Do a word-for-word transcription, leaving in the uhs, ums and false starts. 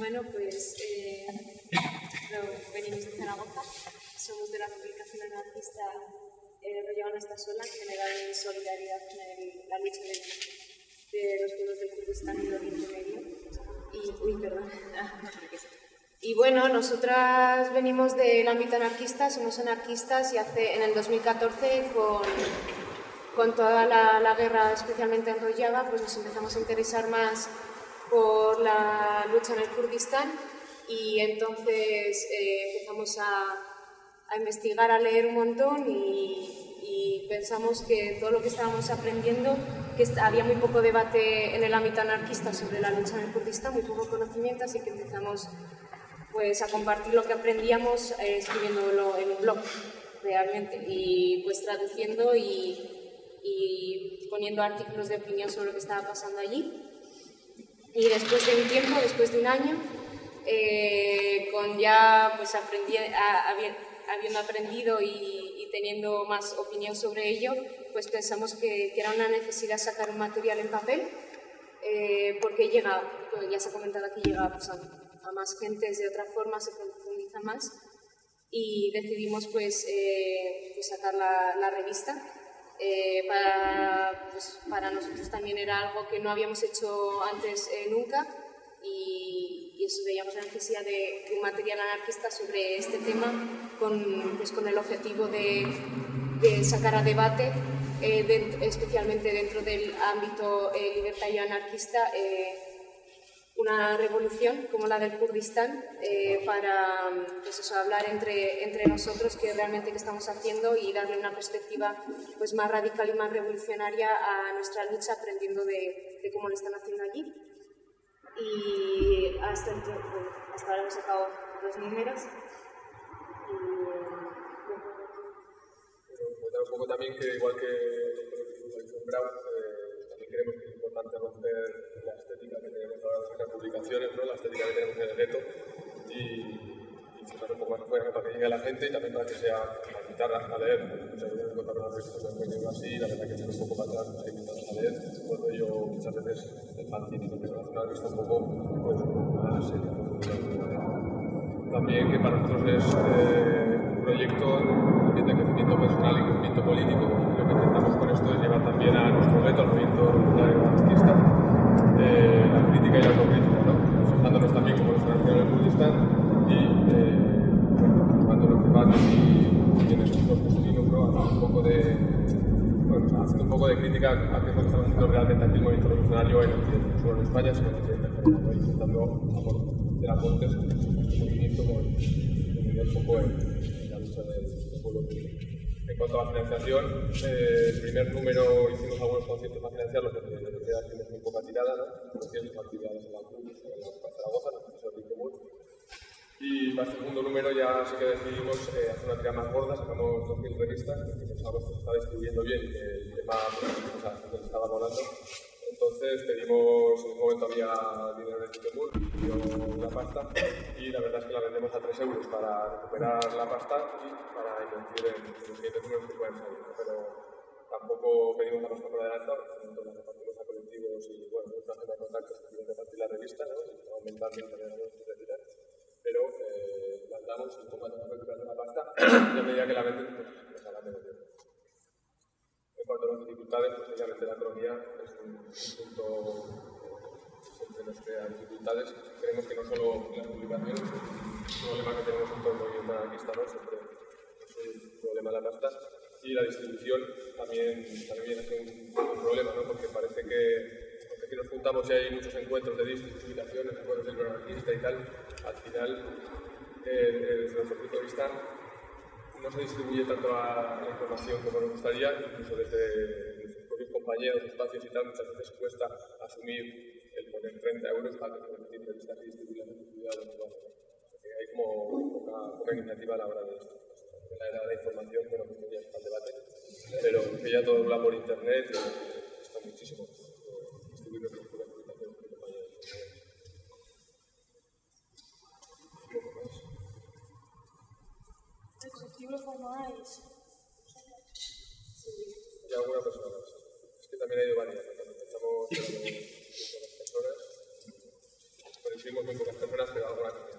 Bueno, pues eh, venimos de Zaragoza, somos de la publicación anarquista eh, Rollo no está sola, generada en solidaridad con el, la lucha de, de los pueblos del Kurdistán y del Oriente Medio. Y, uy, perdón. Y bueno, nosotras venimos del ámbito anarquista, somos anarquistas y hace, en el dos mil catorce, con, con toda la, la guerra especialmente en Rojava, pues nos empezamos a interesar más por la lucha en el Kurdistán y entonces eh, empezamos a, a investigar, a leer un montón y, y pensamos que todo lo que estábamos aprendiendo, que había muy poco debate en el ámbito anarquista sobre la lucha en el Kurdistán, muy poco conocimiento, así que empezamos pues, a compartir lo que aprendíamos eh, escribiéndolo en un blog realmente y pues traduciendo y, y poniendo artículos de opinión sobre lo que estaba pasando allí. Y después de un tiempo, después de un año, eh, con ya pues aprendi a, habiendo aprendido y, y teniendo más opinión sobre ello, pues pensamos que, que era una necesidad sacar un material en papel, eh, porque llega, pues ya se ha comentado aquí, llega pues, a, a más gentes de otra forma, se profundiza más, y decidimos pues, eh, pues sacar la, la revista. Eh, para, pues, para nosotros también era algo que no habíamos hecho antes eh, nunca y, y eso, veíamos la necesidad de, de un material anarquista sobre este tema con, pues, con el objetivo de, de sacar a debate, eh, de, especialmente dentro del ámbito eh, libertario anarquista, eh, una revolución como la del Kurdistán eh, para pues eso, hablar entre, entre nosotros qué realmente qué estamos haciendo y darle una perspectiva pues, más radical y más revolucionaria a nuestra lucha, aprendiendo de, de cómo lo están haciendo allí. Y hasta, el, hasta ahora hemos sacado dos números. Y, bueno. Comentar un poco también que, igual que el Brown, eh, también creemos que es importante romper la estética que tenemos ahora en las publicaciones, ¿no? La estética que tenemos en el gueto y, y fijar un poco más afuera para que llegue a la gente y también para que sea para invitar a leer. Muchas veces encontrar una revista en así, la verdad que echar un poco para atrás, hay que invitarnos a leer. Por ello, muchas veces el fanzine nos hace una revista un poco pues, más seria. También que para nosotros es eh, un proyecto también de crecimiento personal y crecimiento político. Lo que intentamos con esto es llevar también a nuestro reto, al movimiento anarquista, eh, la crítica y la autocrítica, ¿no? Fijándonos también como nuestra nación en el Kurdistán y eh, bueno, llevando los debates y, y en esos discursos, ¿no? Haciendo un poco de bueno, haciendo un poco de crítica a qué es lo que estamos haciendo realmente aquí el movimiento revolucionario en Occidente, no solo en España, sino en Occidente en general, ¿no? Intentando hacer aportes a este movimiento con el foco en la lucha del pueblo. En cuanto a la financiación, eh, el primer número hicimos algunos conciertos para financiarlo, porque en realidad hicimos muy poca tirada, ¿no? Conciertos, actividades en la C U, en la Zaragoza, en el profesor Víctor Mur. Y para el segundo número ya sí que decidimos eh, hacer una tirada más gorda, sacamos dos mil revistas, que pensamos que se está distribuyendo bien y que el tema pues, o sea, que se estaba volando. Entonces pedimos, en un momento había dinero en el Titemur, dio la pasta y la verdad es que la vendemos a tres euros para recuperar la pasta y para invertir en los siguientes números que pueden salir. Pero tampoco pedimos la pasta por adelantado, entonces la repartimos a colectivos y bueno, mucha gente de contactos que quieren repartir la revista, ¿no? Y aumentando y también algunos que retirar. Pero eh, la damos y como vamos recuperando la pasta y a medida que la venden, pues nos la venden. En cuanto a las dificultades, pues obviamente la economía es un, un punto que siempre nos crea dificultades. Creemos que no solo las publicaciones, es un problema que tenemos en todo el movimiento anarquista, ¿no? Siempre es un problema la pasta. Y la distribución también, también viene a ser un, un problema, ¿no? Porque parece que, aunque aquí nos juntamos y hay muchos encuentros de distribuciones, encuentros del anarquista y tal, al final, eh, desde nuestro punto de vista, no se distribuye tanto la, la información como nos gustaría, incluso desde nuestros propios compañeros, espacios y tal, muchas veces cuesta asumir el poner treinta euros para que se revistas y distribuyan en distribuidor de los porque hay como poca, poca iniciativa a la hora de esto. En la era de la información, bueno, pues ya está el debate, pero que ya todo habla por internet, eh, está muchísimo eh, distribuir nuestras propias publicaciones con compañeros. ¿El colectivo lo formáis? Y alguna persona más. Es que también hay de varias. Cuando empezamos con las personas, por coincidimos muy pocas personas, pero algunas